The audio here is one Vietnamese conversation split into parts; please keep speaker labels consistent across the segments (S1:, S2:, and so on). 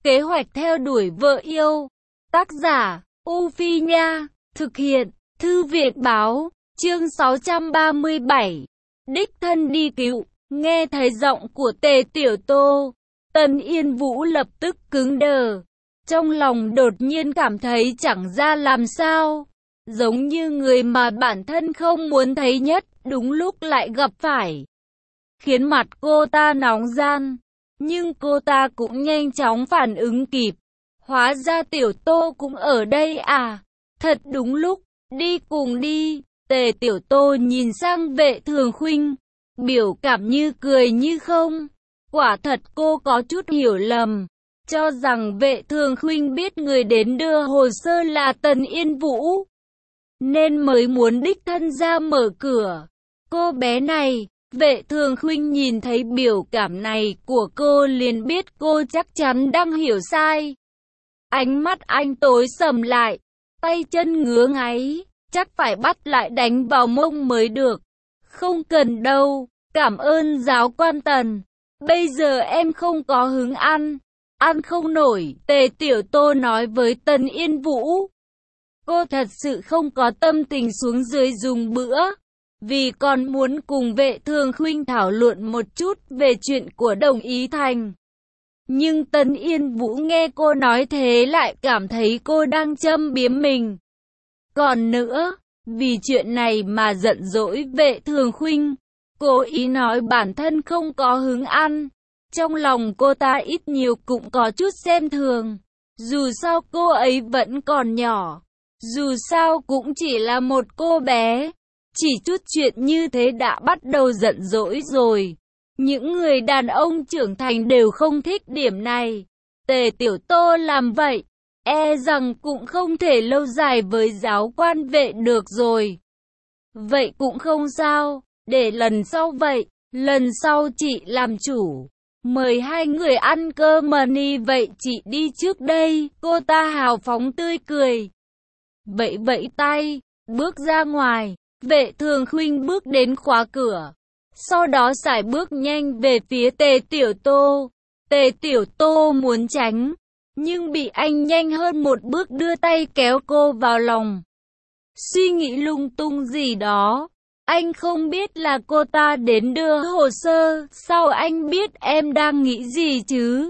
S1: Kế hoạch theo đuổi vợ yêu. Tác giả, U Phi Nha. Thực hiện, Thư viện Báo. Chương 637. Đích thân đi cứu. Nghe thấy giọng của Tề Tiểu Tô, Tần Yên Vũ lập tức cứng đờ. Trong lòng đột nhiên cảm thấy chẳng ra làm sao. Giống như người mà bản thân không muốn thấy nhất, đúng lúc lại gặp phải. Khiến mặt cô ta nóng gian. Nhưng cô ta cũng nhanh chóng phản ứng kịp. Hóa ra Tiểu Tô cũng ở đây à? Thật đúng lúc, đi cùng đi. Tề Tiểu Tô nhìn sang Vệ Thường Khuynh, biểu cảm như cười như không. Quả thật cô có chút hiểu lầm, cho rằng Vệ Thường Khuynh biết người đến đưa hồ sơ là Tần Yên Vũ, nên mới muốn đích thân ra mở cửa. Cô bé này, Vệ Thường Khuynh nhìn thấy biểu cảm này của cô liền biết cô chắc chắn đang hiểu sai. Ánh mắt anh tối sầm lại, tay chân ngứa ngáy, chắc phải bắt lại đánh vào mông mới được. Không cần đâu, cảm ơn giáo quan Tần. Bây giờ em không có hứng ăn không nổi, Tề Tiểu Tô nói với Tần Yên Vũ. Cô thật sự không có tâm tình xuống dưới dùng bữa, vì còn muốn cùng Vệ Thường Khuynh thảo luận một chút về chuyện của Đồng Ý Thành. Nhưng Tần Yên Vũ nghe cô nói thế lại cảm thấy cô đang châm biếm mình. Còn nữa, vì chuyện này mà giận dỗi Vệ Thường Khuynh, cố ý nói bản thân không có hứng ăn. Trong lòng cô ta ít nhiều cũng có chút xem thường. Dù sao cô ấy vẫn còn nhỏ, dù sao cũng chỉ là một cô bé. Chỉ chút chuyện như thế đã bắt đầu giận dỗi rồi. Những người đàn ông trưởng thành đều không thích điểm này. Tề Tiểu Tô làm vậy, e rằng cũng không thể lâu dài với giáo quan Vệ được rồi. Vậy cũng không sao, để lần sau vậy, lần sau chị làm chủ. Mời hai người ăn cơm mani vậy chị đi trước đây, cô ta hào phóng tươi cười. Vẫy vẫy tay, bước ra ngoài, Vệ Thường Khuynh bước đến khóa cửa. Sau đó sải bước nhanh về phía Tề Tiểu Tô. Tề Tiểu Tô muốn tránh, nhưng bị anh nhanh hơn một bước đưa tay kéo cô vào lòng. Suy nghĩ lung tung gì đó. Anh không biết là cô ta đến đưa hồ sơ, sao anh biết em đang nghĩ gì chứ?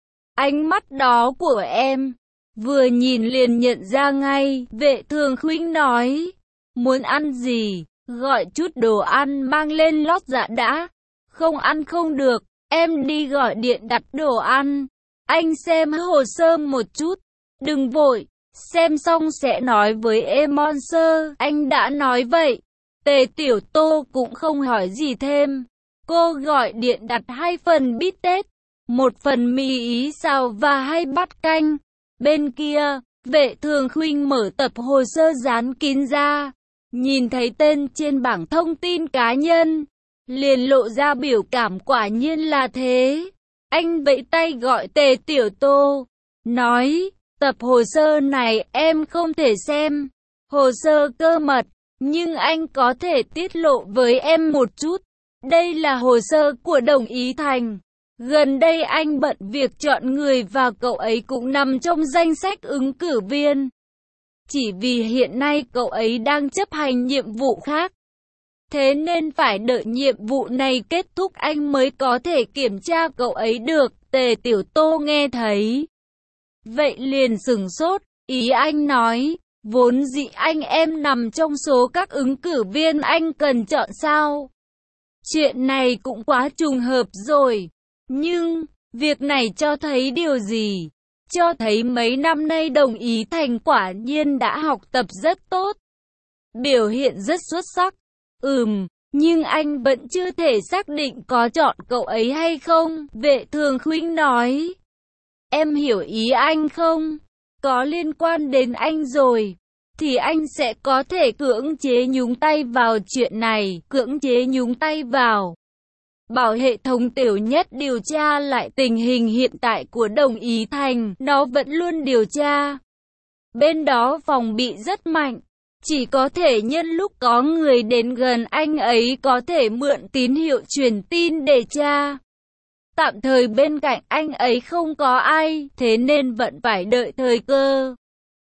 S1: Ánh mắt đó của em, vừa nhìn liền nhận ra ngay, Vệ Thường Khuynh nói. Muốn ăn gì, gọi chút đồ ăn mang lên lót dạ đã. Không ăn không được, em đi gọi điện đặt đồ ăn. Anh xem hồ sơ một chút, đừng vội, xem xong sẽ nói với em Monster, anh đã nói vậy. Tề Tiểu Tô cũng không hỏi gì thêm. Cô gọi điện đặt 2 phần bít tết, 1 phần mì ý xào và 2 bát canh. Bên kia, Vệ Thường Khuynh mở tập hồ sơ dán kín ra. Nhìn thấy tên trên bảng thông tin cá nhân, liền lộ ra biểu cảm quả nhiên là thế. Anh vẫy tay gọi Tề Tiểu Tô, nói, tập hồ sơ này em không thể xem. Hồ sơ cơ mật, nhưng anh có thể tiết lộ với em một chút. Đây là hồ sơ của Đồng Ý Thành. Gần đây anh bận việc chọn người và cậu ấy cũng nằm trong danh sách ứng cử viên. Chỉ vì hiện nay cậu ấy đang chấp hành nhiệm vụ khác. Thế nên phải đợi nhiệm vụ này kết thúc anh mới có thể kiểm tra cậu ấy được. Tề Tiểu Tô nghe thấy vậy liền sửng sốt. Ý anh nói, vốn dĩ anh em nằm trong số các ứng cử viên anh cần chọn sao? Chuyện này cũng quá trùng hợp rồi. Nhưng, việc này cho thấy điều gì? Cho thấy mấy năm nay Đồng Ý Thành quả nhiên đã học tập rất tốt. Biểu hiện rất xuất sắc. Nhưng anh vẫn chưa thể xác định có chọn cậu ấy hay không, Vệ Thường Khuynh nói. Em hiểu ý anh không? Có liên quan đến anh rồi, thì anh sẽ có thể cưỡng chế nhúng tay vào chuyện này, cưỡng chế nhúng tay vào. Bảo hệ thống tiểu nhất điều tra lại tình hình hiện tại của Đồng Ý Thành, nó vẫn luôn điều tra. Bên đó phòng bị rất mạnh, chỉ có thể nhân lúc có người đến gần anh ấy có thể mượn tín hiệu truyền tin để tra. Tạm thời bên cạnh anh ấy không có ai, thế nên vẫn phải đợi thời cơ.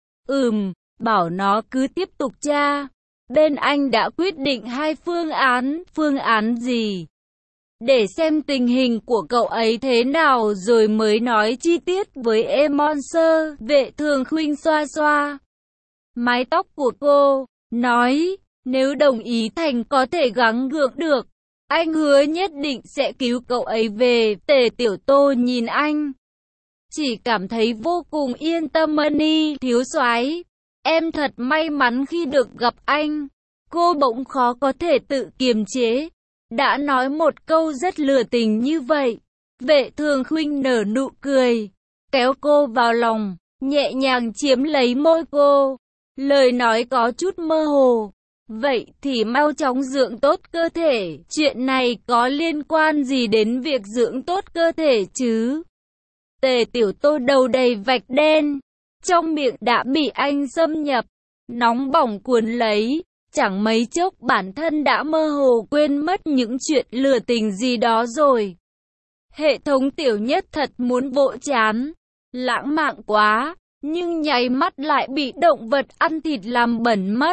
S1: Bảo nó cứ tiếp tục tra. Bên anh đã quyết định hai phương án. Phương án gì? Để xem tình hình của cậu ấy thế nào rồi mới nói chi tiết với Emonser. Vệ Thường Khuynh xoa xoa mái tóc của cô, nói, nếu đồng ý Thành có thể gắng gượng được, anh hứa nhất định sẽ cứu cậu ấy về. Tề Tiểu Tô nhìn anh, chỉ cảm thấy vô cùng yên tâm. Money, thiếu soái, em thật may mắn khi được gặp anh. Cô bỗng khó có thể tự kiềm chế, đã nói một câu rất lừa tình như vậy. Vệ Thường Khuynh nở nụ cười, kéo cô vào lòng, nhẹ nhàng chiếm lấy môi cô. Lời nói có chút mơ hồ. Vậy thì mau chóng dưỡng tốt cơ thể. Chuyện này có liên quan gì đến việc dưỡng tốt cơ thể chứ? Tề Tiểu Tô đầu đầy vạch đen, trong miệng đã bị anh xâm nhập, nóng bỏng cuốn lấy. Chẳng mấy chốc bản thân đã mơ hồ quên mất những chuyện lừa tình gì đó rồi. Hệ thống Tiểu Nhất thật muốn vỗ chán, lãng mạn quá, nhưng nháy mắt lại bị động vật ăn thịt làm bẩn mất.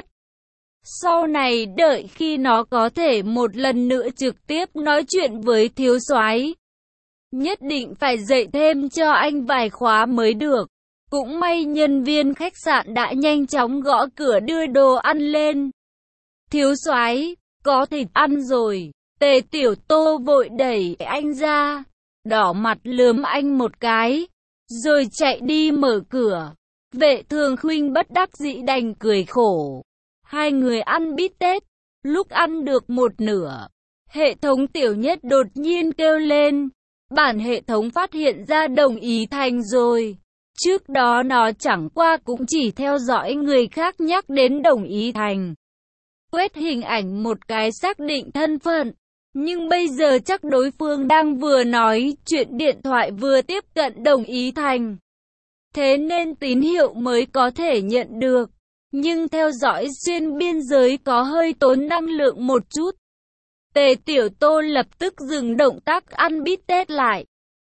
S1: Sau này đợi khi nó có thể một lần nữa trực tiếp nói chuyện với thiếu soái, nhất định phải dạy thêm cho anh vài khóa mới được. Cũng may nhân viên khách sạn đã nhanh chóng gõ cửa đưa đồ ăn lên. Thiếu soái, có thịt ăn rồi. Tề Tiểu Tô vội đẩy anh ra, đỏ mặt lườm anh một cái, rồi chạy đi mở cửa. Vệ Thường Khuynh bất đắc dĩ đành cười khổ. Hai người ăn bít tết, lúc ăn được một nửa, hệ thống Tiểu Nhất đột nhiên kêu lên. Bản hệ thống phát hiện ra Đồng Ý Thành rồi. Trước đó nó chẳng qua cũng chỉ theo dõi người khác nhắc đến Đồng Ý Thành, quét hình ảnh một cái xác định thân phận. Nhưng bây giờ chắc đối phương đang vừa nói chuyện điện thoại vừa tiếp cận Đồng Ý Thành, thế nên tín hiệu mới có thể nhận được. Nhưng theo dõi xuyên biên giới có hơi tốn năng lượng một chút. Tề Tiểu Tô lập tức dừng động tác ăn bít tết lại.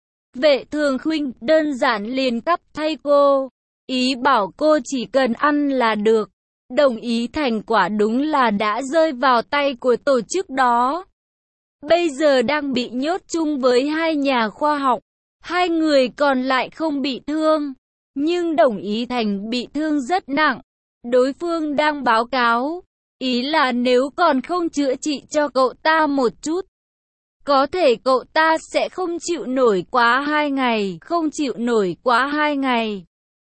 S1: Vệ Thường Khuynh đơn giản liền cắp thay cô, ý bảo cô chỉ cần ăn là được. Đồng Ý Thành quả đúng là đã rơi vào tay của tổ chức đó. Bây giờ đang bị nhốt chung với hai nhà khoa học. Hai người còn lại không bị thương, nhưng Đồng Ý Thành bị thương rất nặng. Đối phương đang báo cáo, ý là nếu còn không chữa trị cho cậu ta một chút, có thể cậu ta sẽ không chịu nổi quá 2 ngày, không chịu nổi quá 2 ngày.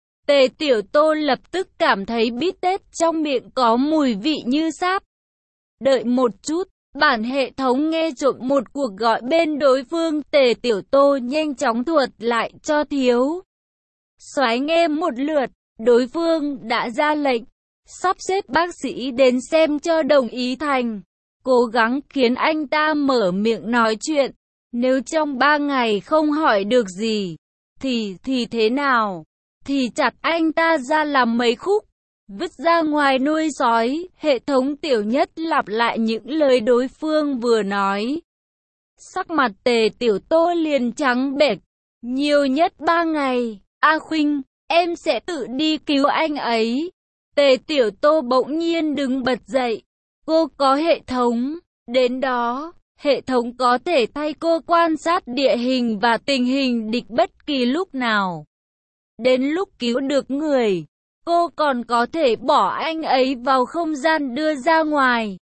S1: Tề Tiểu Tô lập tức cảm thấy bít tết trong miệng có mùi vị như sáp. Đợi một chút, bản hệ thống nghe trộm một cuộc gọi bên đối phương. Tề Tiểu Tô nhanh chóng thuật lại cho thiếu soái nghe một lượt. Đối phương đã ra lệnh, sắp xếp bác sĩ đến xem cho Đồng Ý Thành, cố gắng khiến anh ta mở miệng nói chuyện. Nếu trong 3 ngày không hỏi được gì, thì thế nào? Thì chặt anh ta ra làm mấy khúc, vứt ra ngoài nuôi sói. Hệ thống Tiểu Nhất lặp lại những lời đối phương vừa nói. Sắc mặt Tề Tiểu Tô liền trắng bệch. Nhiều nhất 3 ngày, A Khuynh, em sẽ tự đi cứu anh ấy. Tề Tiểu Tô bỗng nhiên đứng bật dậy. Cô có hệ thống, đến đó, hệ thống có thể thay cô quan sát địa hình và tình hình địch bất kỳ lúc nào. Đến lúc cứu được người, cô còn có thể bỏ anh ấy vào không gian đưa ra ngoài.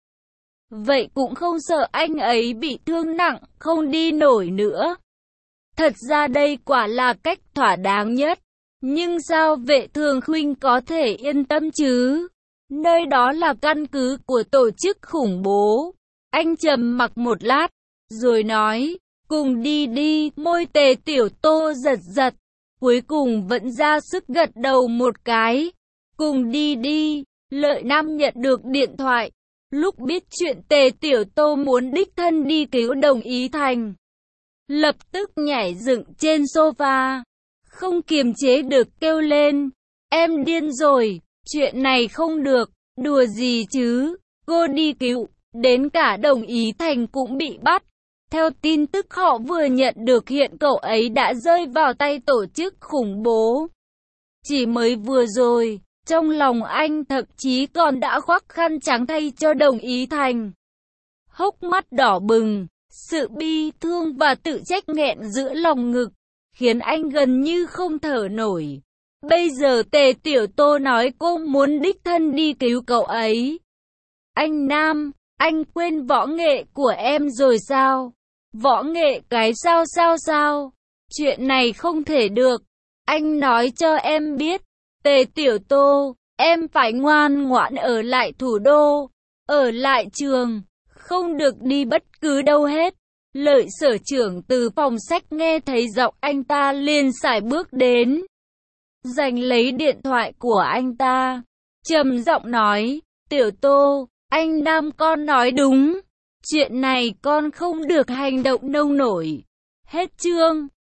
S1: Vậy cũng không sợ anh ấy bị thương nặng, không đi nổi nữa. Thật ra đây quả là cách thỏa đáng nhất. Nhưng sao Vệ Thường Khuynh có thể yên tâm chứ? Nơi đó là căn cứ của tổ chức khủng bố. Anh trầm mặc một lát, rồi nói, cùng đi đi. Môi Tề Tiểu Tô giật giật, cuối cùng vẫn ra sức gật đầu một cái. Cùng đi đi. Lợi Nam nhận được điện thoại. Lúc biết chuyện Tề Tiểu Tô muốn đích thân đi cứu Đồng Ý Thành, lập tức nhảy dựng trên sofa, không kiềm chế được kêu lên, em điên rồi, chuyện này không được, đùa gì chứ, cô đi cứu, đến cả Đồng Ý Thành cũng bị bắt, Theo tin tức họ vừa nhận được hiện cậu ấy đã rơi vào tay tổ chức khủng bố. Chỉ mới vừa rồi, trong lòng anh thậm chí còn đã khoác khăn trắng thay cho Đồng Ý Thành. Hốc mắt đỏ bừng, sự bi thương và tự trách nghẹn giữa lòng ngực, khiến anh gần như không thở nổi. Bây giờ Tề Tiểu Tô nói cô muốn đích thân đi cứu cậu ấy. Anh Nam, anh quên võ nghệ của em rồi sao? Võ nghệ cái sao? Chuyện này không thể được. Anh nói cho em biết, Tề Tiểu Tô, em phải ngoan ngoãn ở lại thủ đô, ở lại trường, không được đi bất cứ đâu hết. Lợi Sở trưởng từ phòng sách nghe thấy giọng anh ta liền sải bước đến, giành lấy điện thoại của anh ta, trầm giọng nói, Tiểu Tô, anh Nam con nói đúng, chuyện này con không được hành động nông nổi. Hết chương.